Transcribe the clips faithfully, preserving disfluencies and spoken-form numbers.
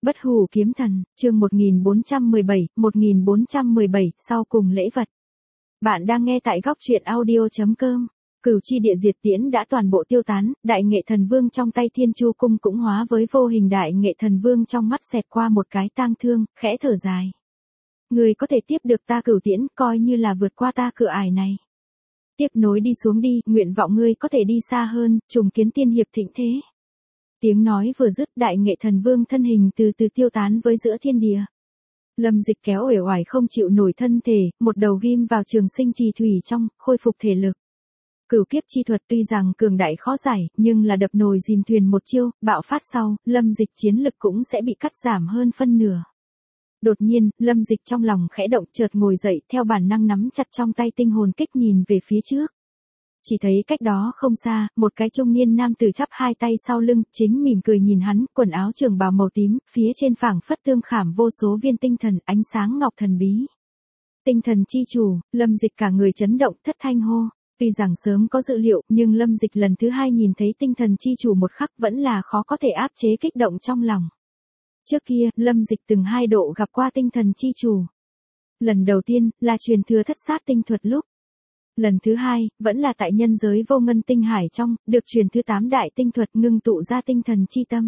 Bất hủ kiếm thần, chương một nghìn bốn trăm mười bảy, một nghìn bốn trăm mười bảy, sau cùng lễ vật. Bạn đang nghe tại góc truyện audio chấm com. Cửu chi địa diệt tiễn đã toàn bộ tiêu tán, đại nghệ thần vương trong tay Thiên Chu cung cũng hóa với vô hình, đại nghệ thần vương trong mắt xẹt qua một cái tang thương, khẽ thở dài. Người có thể tiếp được ta cửu tiễn, coi như là vượt qua ta cửa ải này. Tiếp nối đi xuống đi, nguyện vọng ngươi có thể đi xa hơn, trùng kiến tiên hiệp thịnh thế. Tiếng nói vừa dứt, đại nghệ thần vương thân hình từ từ tiêu tán với giữa thiên địa. Lâm Dịch kéo uể oải không chịu nổi thân thể, một đầu ghim vào trường sinh trì thủy trong, khôi phục thể lực. Cửu kiếp chi thuật tuy rằng cường đại khó giải, nhưng là đập nồi dìm thuyền một chiêu, bạo phát sau, Lâm Dịch chiến lực cũng sẽ bị cắt giảm hơn phân nửa. Đột nhiên, Lâm Dịch trong lòng khẽ động, chợt ngồi dậy, theo bản năng nắm chặt trong tay tinh hồn kích nhìn về phía trước. Chỉ thấy cách đó không xa, một cái trung niên nam tử chắp hai tay sau lưng, chính mỉm cười nhìn hắn, quần áo trường bào màu tím, phía trên phảng phất tương khảm vô số viên tinh thần, ánh sáng ngọc thần bí. Tinh thần chi chủ, Lâm Dịch cả người chấn động, thất thanh hô. Tuy rằng sớm có dự liệu, nhưng Lâm Dịch lần thứ hai nhìn thấy tinh thần chi chủ một khắc vẫn là khó có thể áp chế kích động trong lòng. Trước kia, Lâm Dịch từng hai độ gặp qua tinh thần chi chủ. Lần đầu tiên, là truyền thừa thất sát tinh thuật lúc. Lần thứ hai, vẫn là tại nhân giới vô ngân tinh hải trong, được truyền thứ tám đại tinh thuật ngưng tụ ra tinh thần chi tâm.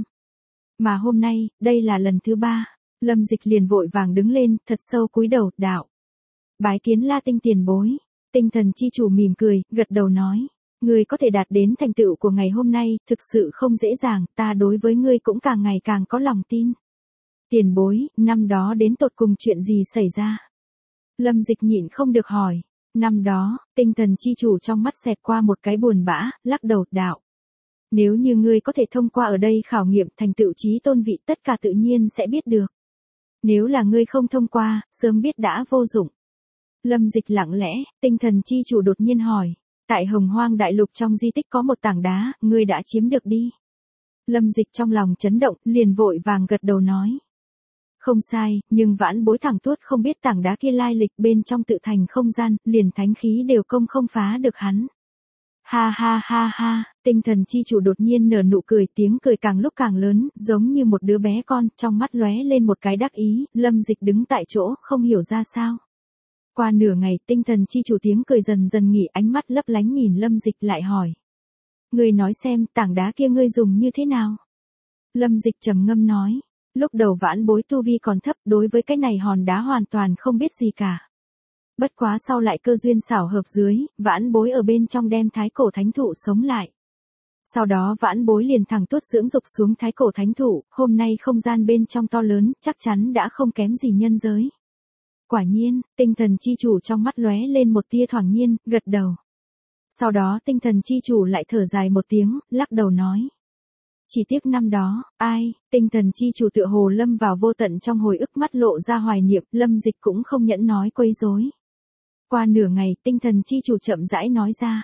Mà hôm nay, đây là lần thứ ba, Lâm Dịch liền vội vàng đứng lên, thật sâu cúi đầu, đạo. Bái kiến La Tinh tiền bối. Tinh thần chi chủ mỉm cười, gật đầu nói. Ngươi có thể đạt đến thành tựu của ngày hôm nay, thực sự không dễ dàng, ta đối với ngươi cũng càng ngày càng có lòng tin. Tiền bối, năm đó đến tột cùng chuyện gì xảy ra? Lâm Dịch nhịn không được hỏi. Năm đó, tinh thần chi chủ trong mắt xẹt qua một cái buồn bã, lắc đầu, đạo. Nếu như ngươi có thể thông qua ở đây khảo nghiệm thành tựu chí tôn vị, tất cả tự nhiên sẽ biết được. Nếu là ngươi không thông qua, sớm biết đã vô dụng. Lâm Dịch lặng lẽ, tinh thần chi chủ đột nhiên hỏi. Tại Hồng Hoang Đại Lục trong di tích có một tảng đá, ngươi đã chiếm được đi. Lâm Dịch trong lòng chấn động, liền vội vàng gật đầu nói. Không sai, nhưng vãn bối thẳng tuốt không biết tảng đá kia lai lịch, bên trong tự thành không gian, liền thánh khí đều công không phá được hắn. Ha ha ha ha, tinh thần chi chủ đột nhiên nở nụ cười, tiếng cười càng lúc càng lớn, giống như một đứa bé con, trong mắt lóe lên một cái đắc ý. Lâm Dịch đứng tại chỗ, không hiểu ra sao. Qua nửa ngày, tinh thần chi chủ tiếng cười dần dần nghỉ, ánh mắt lấp lánh nhìn Lâm Dịch lại hỏi. Ngươi nói xem, tảng đá kia ngươi dùng như thế nào? Lâm Dịch trầm ngâm nói. Lúc đầu vãn bối tu vi còn thấp, đối với cái này hòn đá hoàn toàn không biết gì cả. Bất quá sau lại cơ duyên xảo hợp dưới, vãn bối ở bên trong đem thái cổ thánh thụ sống lại. Sau đó vãn bối liền thẳng tuốt dưỡng dục xuống thái cổ thánh thụ, hôm nay không gian bên trong to lớn, chắc chắn đã không kém gì nhân giới. Quả nhiên, tinh thần chi chủ trong mắt lóe lên một tia thoáng nhiên, gật đầu. Sau đó tinh thần chi chủ lại thở dài một tiếng, lắc đầu nói. Chỉ tiếc năm đó, ai, tinh thần chi chủ tựa hồ lâm vào vô tận trong hồi ức, mắt lộ ra hoài niệm, Lâm Dịch cũng không nhẫn nói quấy rối. Qua nửa ngày, tinh thần chi chủ chậm rãi nói ra.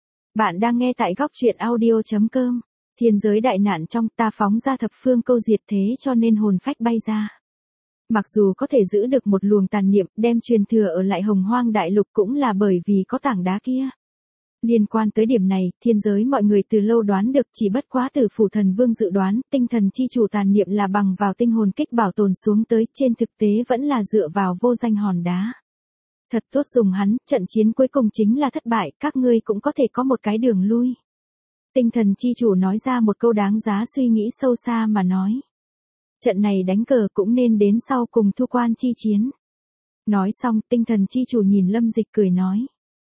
Bạn đang nghe tại góc truyện audio chấm com. Thiên giới đại nạn trong, ta phóng ra thập phương câu diệt thế cho nên hồn phách bay ra. Mặc dù có thể giữ được một luồng tàn niệm, đem truyền thừa ở lại Hồng Hoang Đại Lục cũng là bởi vì có tảng đá kia. Liên quan tới điểm này, thiên giới mọi người từ lâu đoán được, chỉ bất quá Tử Phủ Thần Vương dự đoán, tinh thần chi chủ tàn niệm là bằng vào tinh hồn kích bảo tồn xuống tới, trên thực tế vẫn là dựa vào vô danh hòn đá. Thật tốt dùng hắn, trận chiến cuối cùng chính là thất bại, các ngươi cũng có thể có một cái đường lui. Tinh thần chi chủ nói ra một câu đáng giá suy nghĩ sâu xa mà nói. Trận này đánh cờ cũng nên đến sau cùng thu quan chi chiến. Nói xong, tinh thần chi chủ nhìn Lâm Dịch cười nói.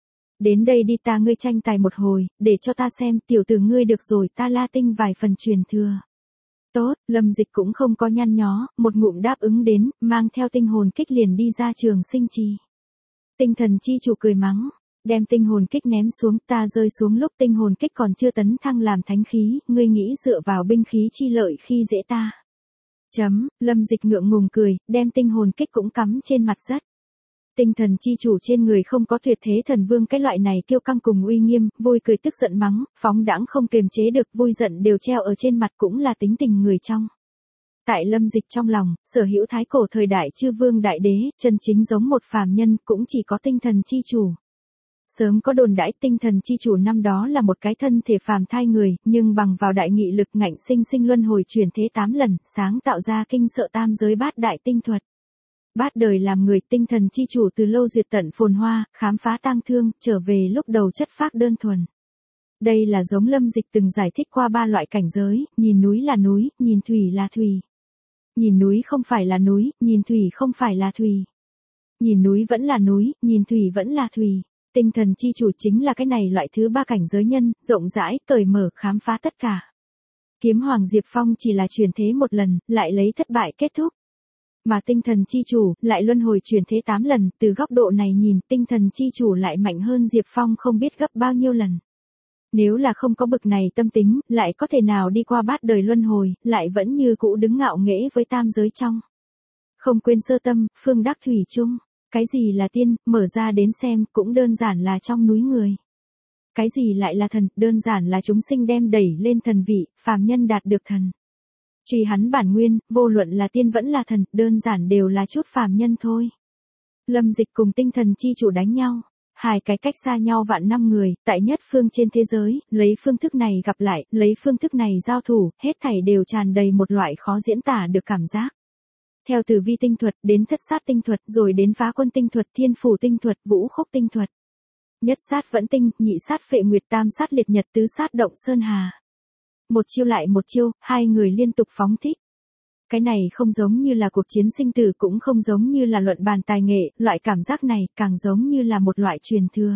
Đến đây đi, ta ngươi tranh tài một hồi, để cho ta xem tiểu tử ngươi được rồi, ta La Tinh vài phần truyền thừa. Tốt, Lâm Dịch cũng không có nhăn nhó, một ngụm đáp ứng đến, mang theo tinh hồn kích liền đi ra trường sinh trì. Tinh thần chi chủ cười mắng, đem tinh hồn kích ném xuống, ta rơi xuống lúc tinh hồn kích còn chưa tấn thăng làm thánh khí, ngươi nghĩ dựa vào binh khí chi lợi khi dễ ta. Chấm, Lâm Dịch ngượng ngùng cười, đem tinh hồn kích cũng cắm trên mặt đất. Tinh thần chi chủ trên người không có tuyệt thế thần vương cái loại này kiêu căng cùng uy nghiêm, vui cười tức giận mắng, phóng đãng không kềm chế được, vui giận đều treo ở trên mặt, cũng là tính tình người trong. Tại Lâm Dịch trong lòng, sở hữu thái cổ thời đại chư vương đại đế, chân chính giống một phàm nhân, cũng chỉ có tinh thần chi chủ. Sớm có đồn đãi tinh thần chi chủ năm đó là một cái thân thể phàm thai người, nhưng bằng vào đại nghị lực ngạnh sinh sinh luân hồi chuyển thế tám lần, sáng tạo ra kinh sợ tam giới bát đại tinh thuật. Bát đời làm người, tinh thần chi chủ từ lâu duyệt tận phồn hoa, khám phá tang thương, trở về lúc đầu chất phác đơn thuần. Đây là giống Lâm Dịch từng giải thích qua ba loại cảnh giới, nhìn núi là núi, nhìn thủy là thủy. Nhìn núi không phải là núi, nhìn thủy không phải là thủy. Nhìn núi vẫn là núi, nhìn thủy vẫn là thủy. Tinh thần chi chủ chính là cái này loại thứ ba cảnh giới nhân, rộng rãi, cởi mở, khám phá tất cả. Kiếm Hoàng Diệp Phong chỉ là chuyển thế một lần, lại lấy thất bại kết thúc. Mà tinh thần chi chủ, lại luân hồi chuyển thế tám lần, từ góc độ này nhìn, tinh thần chi chủ lại mạnh hơn Diệp Phong không biết gấp bao nhiêu lần. Nếu là không có bực này tâm tính, lại có thể nào đi qua bát đời luân hồi, lại vẫn như cũ đứng ngạo nghễ với tam giới trong. Không quên sơ tâm, phương đắc thủy chung. Cái gì là tiên, mở ra đến xem, cũng đơn giản là trong núi người. Cái gì lại là thần, đơn giản là chúng sinh đem đẩy lên thần vị, phàm nhân đạt được thần. Truy hắn bản nguyên, vô luận là tiên vẫn là thần, đơn giản đều là chút phàm nhân thôi. Lâm Dịch cùng tinh thần chi chủ đánh nhau. Hai cái cách xa nhau vạn năm người, tại nhất phương trên thế giới, lấy phương thức này gặp lại, lấy phương thức này giao thủ, hết thảy đều tràn đầy một loại khó diễn tả được cảm giác. Theo từ vi tinh thuật, đến thất sát tinh thuật, rồi đến phá quân tinh thuật, thiên phủ tinh thuật, vũ khúc tinh thuật. Nhất sát vẫn tinh, nhị sát phệ nguyệt, tam sát liệt nhật, tứ sát động sơn hà. Một chiêu lại một chiêu, hai người liên tục phóng thích. Cái này không giống như là cuộc chiến sinh tử, cũng không giống như là luận bàn tài nghệ, loại cảm giác này càng giống như là một loại truyền thừa.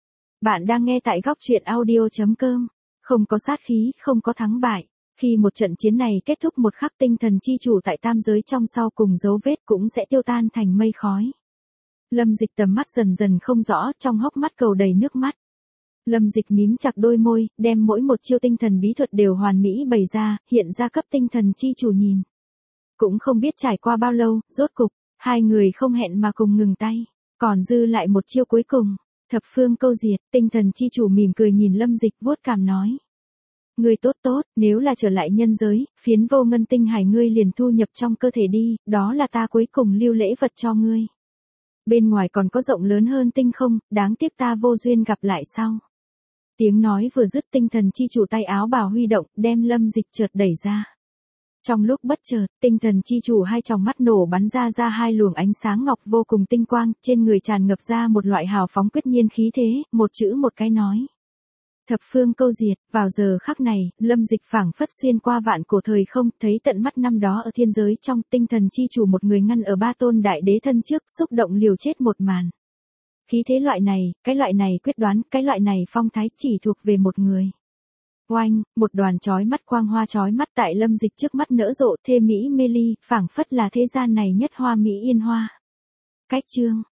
Bạn đang nghe tại góc truyện audio chấm com. Không có sát khí, không có thắng bại. Khi một trận chiến này kết thúc một khắc, tinh thần chi chủ tại tam giới trong sau cùng dấu vết cũng sẽ tiêu tan thành mây khói. Lâm Dịch tầm mắt dần dần không rõ, trong hốc mắt cầu đầy nước mắt. Lâm Dịch mím chặt đôi môi, đem mỗi một chiêu tinh thần bí thuật đều hoàn mỹ bày ra, hiện ra cấp tinh thần chi chủ nhìn. Cũng không biết trải qua bao lâu, rốt cục, hai người không hẹn mà cùng ngừng tay. Còn dư lại một chiêu cuối cùng, thập phương câu diệt, tinh thần chi chủ mỉm cười nhìn Lâm Dịch vuốt cằm nói. Ngươi tốt tốt, nếu là trở lại nhân giới, phiến vô ngân tinh hải ngươi liền thu nhập trong cơ thể đi, đó là ta cuối cùng lưu lễ vật cho ngươi. Bên ngoài còn có rộng lớn hơn tinh không, đáng tiếc ta vô duyên gặp lại sau. Tiếng nói vừa dứt, tinh thần chi chủ tay áo bào huy động, đem Lâm Dịch chợt đẩy ra. Trong lúc bất chợt, tinh thần chi chủ hai tròng mắt nổ bắn ra ra hai luồng ánh sáng ngọc vô cùng tinh quang, trên người tràn ngập ra một loại hào phóng quyết nhiên khí thế, một chữ một cái nói. Thập phương câu diệt, vào giờ khắc này, Lâm Dịch phảng phất xuyên qua vạn cổ thời không, thấy tận mắt năm đó ở thiên giới trong, tinh thần chi chủ một người ngăn ở ba tôn đại đế thân trước, xúc động liều chết một màn. Khí thế loại này, cái loại này quyết đoán, cái loại này phong thái chỉ thuộc về một người. Oanh, một đoàn chói mắt quang hoa chói mắt tại Lâm Dịch trước mắt nở rộ, thê mỹ mê ly, phảng phất là thế gian này nhất hoa mỹ yên hoa. Cách chương